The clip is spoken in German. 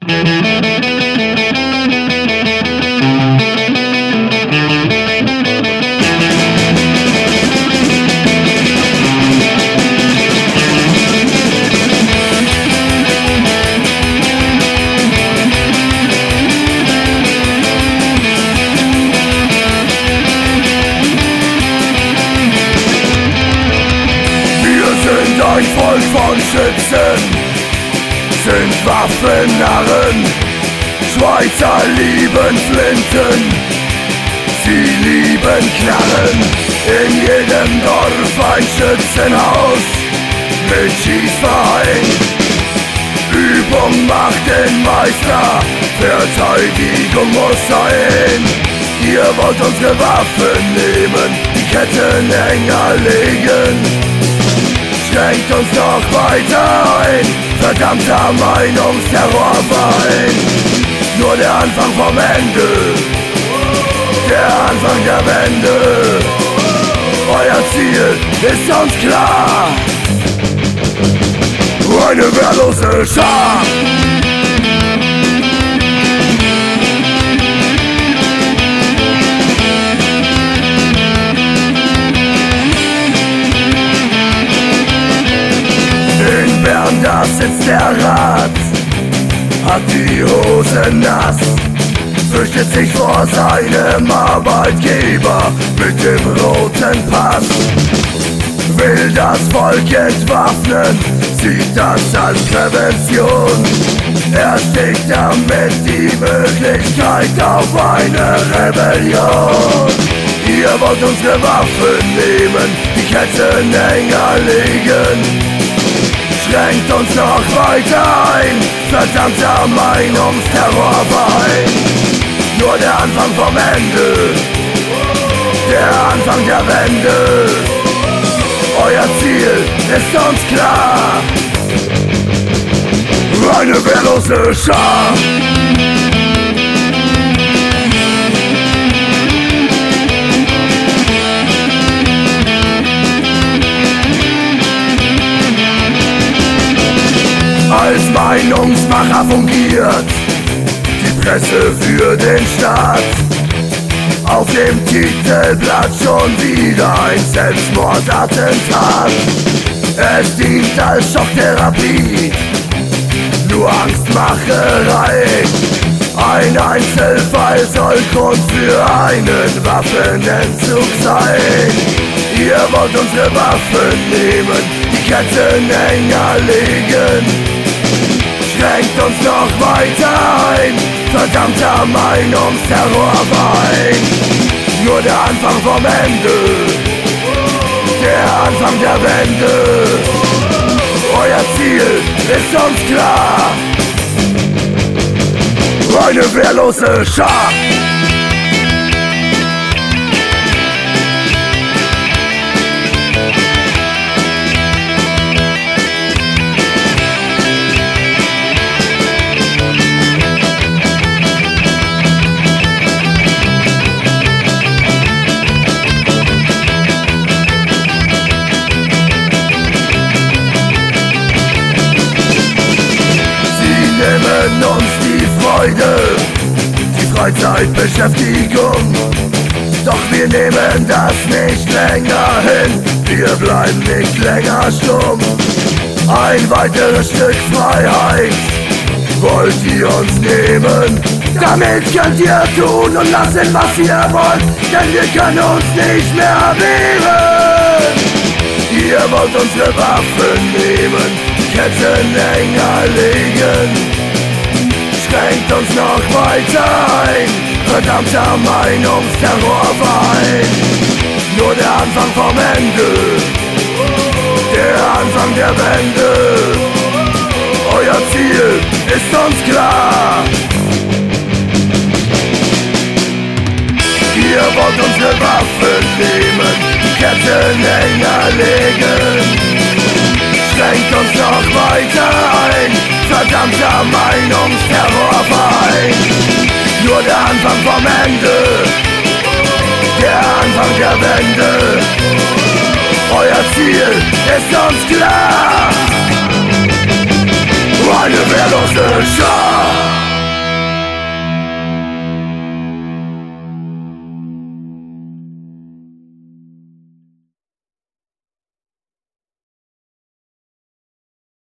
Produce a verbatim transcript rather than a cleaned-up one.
Ein Volk von Schützen sind Waffennarren. Schweizer lieben Flinten, sie lieben Knarren. In jedem Dorf ein Schützenhaus mit Schießverein. Übung macht den Meister, Verteidigung muss sein. Ihr wollt unsere Waffen nehmen, die Ketten enger legen. Schränkt uns noch weiter ein, verdammter Meinungsterrorverein. Nur der Anfang vom Ende, der Anfang der Wende. Euer Ziel ist uns klar, eine wehrlose Schar. Da sitzt der Rat, hat die Hose nass, fürchtet sich vor seinem Arbeitgeber mit dem roten Pass. Will das Volk entwaffnen, sieht das als Prävention. Er sticht damit die Möglichkeit auf eine Rebellion. Ihr wollt unsere Waffen nehmen, die Ketten enger legen. Schränkt uns noch weiter ein, verdammter Meinungsterrorverein. Nur der Anfang vom Ende, der Anfang der Wende. Euer Ziel ist uns klar, eine wehrlose Schar. Als Meinungsmacher fungiert die Presse für den Staat. Auf dem Titelblatt schon wieder ein Selbstmordattentat. Es dient als Schocktherapie, nur Angstmacherei. Ein Einzelfall soll Grund für einen Waffenentzug sein. Ihr wollt unsere Waffen nehmen, die Ketten enger legen. Schränkt uns noch weiter ein, verdammter Meinungsterrorverein. Nur der Anfang vom Ende, der Anfang der Wende. Euer Ziel ist uns klar, eine wehrlose Schar. Nehmen uns die Freude, die Freizeitbeschäftigung. Doch wir nehmen das nicht länger hin, wir bleiben nicht länger stumm. Ein weiteres Stück Freiheit wollt ihr uns nehmen. Damit könnt ihr tun und lassen, was ihr wollt, denn wir können uns nicht mehr wehren. Ihr wollt unsere Waffen nehmen, Ketten enger legen. Schränkt uns noch weiter ein, verdammter Meinungsterrorverein. Nur der Anfang vom Ende, der Anfang der Wende. Euer Ziel ist uns klar. Ihr wollt unsere Waffen nehmen, die Ketten enger legen. Schränkt uns noch weiter ein, verdammter Meinungsterrorverein. Nur der Anfang vom Ende, der Anfang der Wende. Euer Ziel ist uns klar, eine wehrlose Schar.